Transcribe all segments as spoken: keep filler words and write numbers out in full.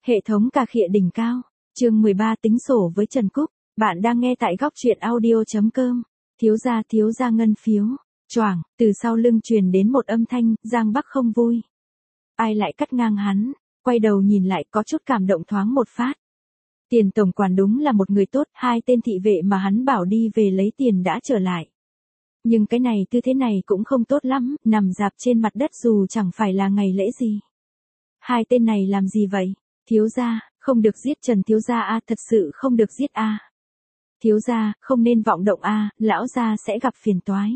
Hệ thống cà khịa đỉnh cao. Chương mười ba tính sổ với Trần Cúc. Bạn đang nghe tại góc truyện audio chấm com. Thiếu gia thiếu gia ngân phiếu. Choảng, từ sau lưng truyền đến một âm thanh, Giang Bắc không vui. Ai lại cắt ngang hắn, quay đầu nhìn lại có chút cảm động thoáng một phát. Tiền tổng quản đúng là một người tốt, hai tên thị vệ mà hắn bảo đi về lấy tiền đã trở lại. Nhưng cái này tư thế này cũng không tốt lắm, nằm dạp trên mặt đất dù chẳng phải là ngày lễ gì. Hai tên này làm gì vậy? Thiếu gia, không được giết Trần thiếu gia a, thật sự không được giết a. Thiếu gia, không nên vọng động a, lão gia sẽ gặp phiền toái.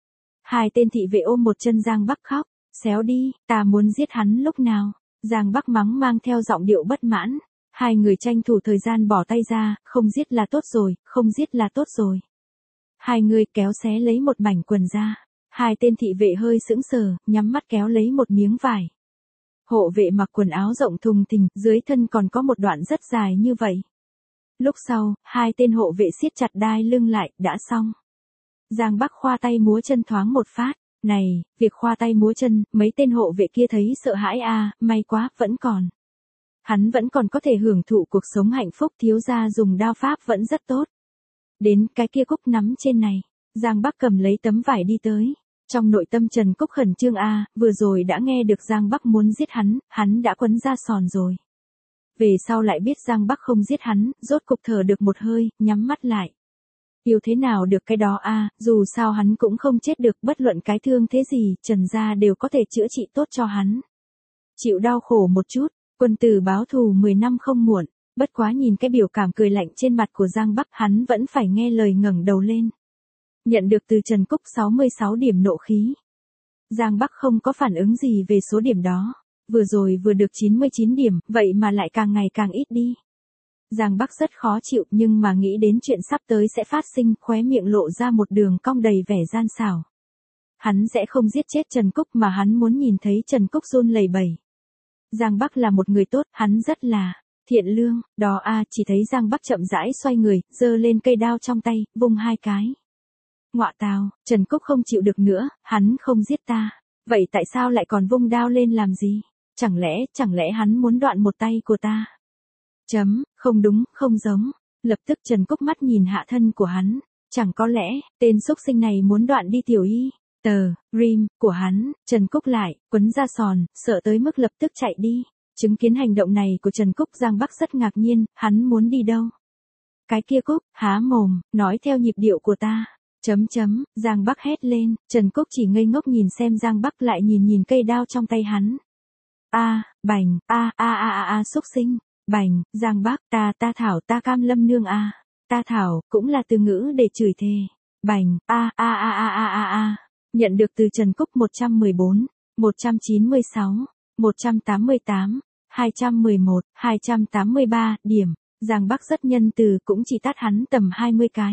Hai tên thị vệ ôm một chân Giang Bắc khóc, xéo đi, ta muốn giết hắn lúc nào? Giang Bắc mắng mang theo giọng điệu bất mãn. Hai người tranh thủ thời gian bỏ tay ra, không giết là tốt rồi, không giết là tốt rồi. Hai người kéo xé lấy một mảnh quần ra. Hai tên thị vệ hơi sững sờ, nhắm mắt kéo lấy một miếng vải. Hộ vệ mặc quần áo rộng thùng thình, dưới thân còn có một đoạn rất dài như vậy. Lúc sau, hai tên hộ vệ siết chặt đai lưng lại, đã xong. Giang Bắc khoa tay múa chân thoáng một phát. Này, việc khoa tay múa chân, mấy tên hộ vệ kia thấy sợ hãi a, may quá, vẫn còn. Hắn vẫn còn có thể hưởng thụ cuộc sống hạnh phúc, thiếu gia dùng đao pháp vẫn rất tốt. Đến cái kia Cúc nắm trên này, Giang Bắc cầm lấy tấm vải đi tới. Trong nội tâm Trần Cúc khẩn trương a, vừa rồi đã nghe được Giang Bắc muốn giết hắn, hắn đã quấn ra sòn rồi. Về sau lại biết Giang Bắc không giết hắn, rốt cục thở được một hơi, nhắm mắt lại. Yêu thế nào được cái đó a, dù sao hắn cũng không chết được, bất luận cái thương thế gì, Trần gia đều có thể chữa trị tốt cho hắn. Chịu đau khổ một chút, quân tử báo thù mười năm không muộn, bất quá nhìn cái biểu cảm cười lạnh trên mặt của Giang Bắc, hắn vẫn phải nghe lời ngẩng đầu lên. Nhận được từ Trần Cúc sáu mươi sáu điểm nộ khí. Giang Bắc không có phản ứng gì về số điểm đó, vừa rồi vừa được chín mươi chín điểm, vậy mà lại càng ngày càng ít đi. Giang Bắc rất khó chịu, nhưng mà nghĩ đến chuyện sắp tới sẽ phát sinh, khóe miệng lộ ra một đường cong đầy vẻ gian xảo. Hắn sẽ không giết chết Trần Cúc mà hắn muốn nhìn thấy Trần Cúc run lẩy bẩy. Giang Bắc là một người tốt, hắn rất là thiện lương, đó a, chỉ thấy Giang Bắc chậm rãi xoay người, giơ lên cây đao trong tay, vung hai cái. Ngọa tào, Trần Cúc không chịu được nữa, hắn không giết ta, vậy tại sao lại còn vung đao lên làm gì? Chẳng lẽ, chẳng lẽ hắn muốn đoạn một tay của ta? Chấm, không đúng, không giống. Lập tức Trần Cúc mắt nhìn hạ thân của hắn, chẳng có lẽ, tên xúc sinh này muốn đoạn đi tiểu y, tờ, rim, của hắn. Trần Cúc lại, quấn ra sòn, sợ tới mức lập tức chạy đi. Chứng kiến hành động này của Trần Cúc, Giang Bắc rất ngạc nhiên, hắn muốn đi đâu? Cái kia Cúc, há mồm, nói theo nhịp điệu của ta. Chấm chấm, Giang Bắc hét lên, Trần Cúc chỉ ngây ngốc nhìn xem Giang Bắc, lại nhìn nhìn cây đao trong tay hắn. A, bành, a a a a a xúc sinh, bành, Giang Bắc, ta ta thảo ta cam lâm nương a, ta thảo, cũng là từ ngữ để chửi thề. Bành, a a a a a a a. Nhận được từ Trần Cúc một trăm mười bốn, một trăm chín mươi sáu, một trăm tám mươi tám, hai trăm mười một, hai trăm tám mươi ba điểm. Giang Bắc rất nhân từ, cũng chỉ tát hắn tầm hai mươi cái.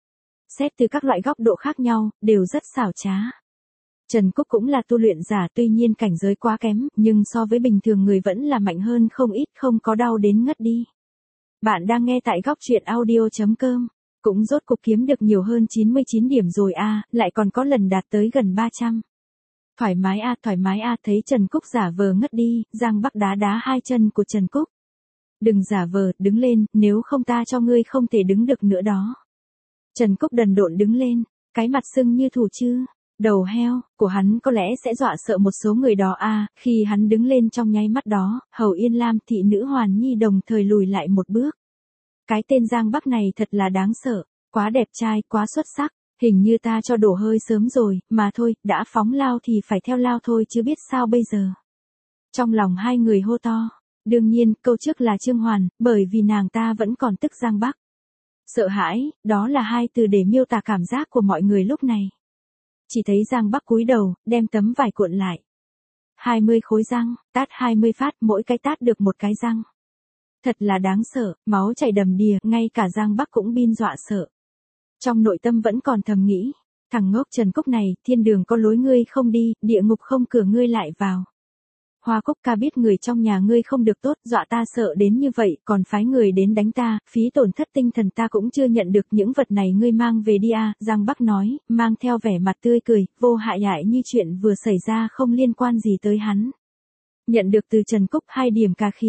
Xét từ các loại góc độ khác nhau, đều rất xảo trá. Trần Cúc cũng là tu luyện giả, tuy nhiên cảnh giới quá kém, nhưng so với bình thường người vẫn là mạnh hơn không ít, không có đau đến ngất đi. Bạn đang nghe tại góc truyện audio chấm com. Cũng rốt cục kiếm được nhiều hơn chín mươi chín điểm rồi a, lại còn có lần đạt tới gần ba trăm. Thoải mái a, thoải mái a, thấy Trần Cúc giả vờ ngất đi, Giang Bắc đá đá hai chân của Trần Cúc. Đừng giả vờ, đứng lên, nếu không ta cho ngươi không thể đứng được nữa đó. Trần Cúc đần độn đứng lên, cái mặt sưng như thù chư, đầu heo, của hắn có lẽ sẽ dọa sợ một số người đó a, khi hắn đứng lên trong nháy mắt đó, Hầu Yên Lam thị nữ Hoàn Nhi đồng thời lùi lại một bước. Cái tên Giang Bắc này thật là đáng sợ, quá đẹp trai, quá xuất sắc, hình như ta cho đổ hơi sớm rồi, mà thôi, đã phóng lao thì phải theo lao thôi chứ biết sao bây giờ. Trong lòng hai người hô to, đương nhiên, câu trước là Trương Hoàn, bởi vì nàng ta vẫn còn tức Giang Bắc. Sợ hãi, đó là hai từ để miêu tả cảm giác của mọi người lúc này. Chỉ thấy Giang Bắc cúi đầu, đem tấm vải cuộn lại. hai mươi khối răng, tát hai mươi phát, mỗi cái tát được một cái răng. Thật là đáng sợ, máu chảy đầm đìa, ngay cả Giang Bắc cũng bin dọa sợ. Trong nội tâm vẫn còn thầm nghĩ, thằng ngốc Trần Cúc này, thiên đường có lối ngươi không đi, địa ngục không cửa ngươi lại vào. Hoa Cúc ca biết người trong nhà ngươi không được tốt, dọa ta sợ đến như vậy, còn phái người đến đánh ta, phí tổn thất tinh thần ta cũng chưa nhận được, những vật này ngươi mang về đi a. Giang Bắc nói, mang theo vẻ mặt tươi cười, vô hại hại như chuyện vừa xảy ra không liên quan gì tới hắn. Nhận được từ Trần Cúc hai điểm cà khịa.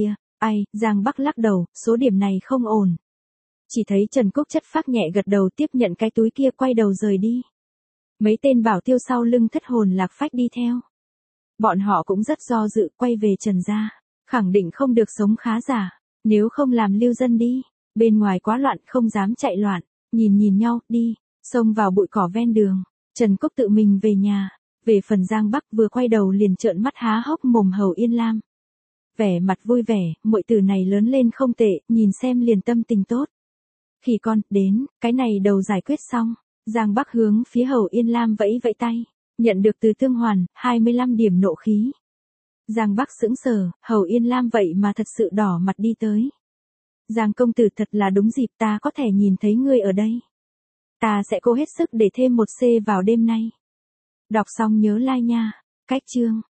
Ai, Giang Bắc lắc đầu, số điểm này không ổn. Chỉ thấy Trần Cúc chất phác nhẹ gật đầu tiếp nhận cái túi kia quay đầu rời đi. Mấy tên bảo tiêu sau lưng thất hồn lạc phách đi theo. Bọn họ cũng rất do dự quay về Trần gia, khẳng định không được sống khá giả, nếu không làm lưu dân đi, bên ngoài quá loạn không dám chạy loạn, nhìn nhìn nhau, đi, xông vào bụi cỏ ven đường, Trần Cúc tự mình về nhà, về phần Giang Bắc vừa quay đầu liền trợn mắt há hốc mồm Hầu Yên Lam. Vẻ mặt vui vẻ, muội tử này lớn lên không tệ, nhìn xem liền tâm tình tốt. Khỉ con, đến, cái này đầu giải quyết xong, Giang Bắc hướng phía Hầu Yên Lam vẫy vẫy tay, nhận được từ Tương Hoàn, hai mươi lăm điểm nộ khí. Giang Bắc sững sờ, Hầu Yên Lam vậy mà thật sự đỏ mặt đi tới. Giang công tử thật là đúng dịp ta có thể nhìn thấy ngươi ở đây. Ta sẽ cố hết sức để thêm một C vào đêm nay. Đọc xong nhớ like nha, cách chương.